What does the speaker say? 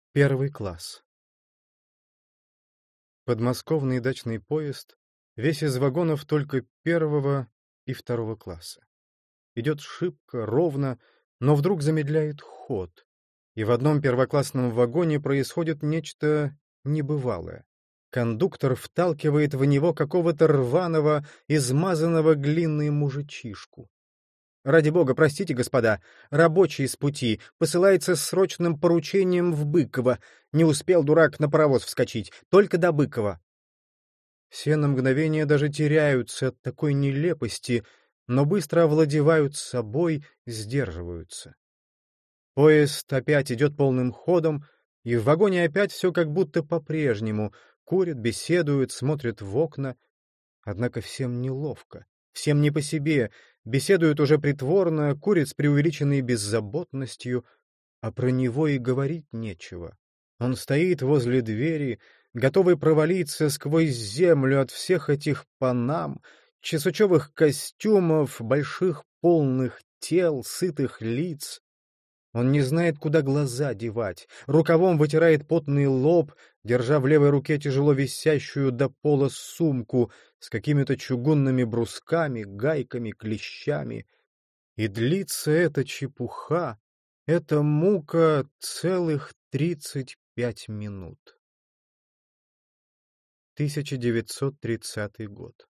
Первый класс. Подмосковный дачный поезд, весь из вагонов только первого и второго класса. Идет шибко, ровно, но вдруг замедляет ход, и в одном первоклассном вагоне происходит нечто небывалое. Кондуктор вталкивает в него какого-то рваного, измазанного глиной мужичишку. «Ради бога, простите, господа, рабочий с пути, посылается с срочным поручением в Быково. Не успел дурак на паровоз вскочить, только до Быкова». Все на мгновение даже теряются от такой нелепости, но быстро овладевают собой, сдерживаются. Поезд опять идет полным ходом, и в вагоне опять все как будто по-прежнему. Курят, беседуют, смотрят в окна. Однако всем неловко, всем не по себе, беседуют уже притворно, курят с преувеличенной беззаботностью, а про него и говорить нечего. Он стоит возле двери, готовый провалиться сквозь землю от всех этих панам, чесучевых костюмов, больших полных тел, сытых лиц. Он не знает, куда глаза девать, рукавом вытирает потный лоб, держа в левой руке тяжело висящую до пола сумку с какими-то чугунными брусками, гайками, клещами. И длится эта чепуха, эта мука целых 35 минут. 1930 год.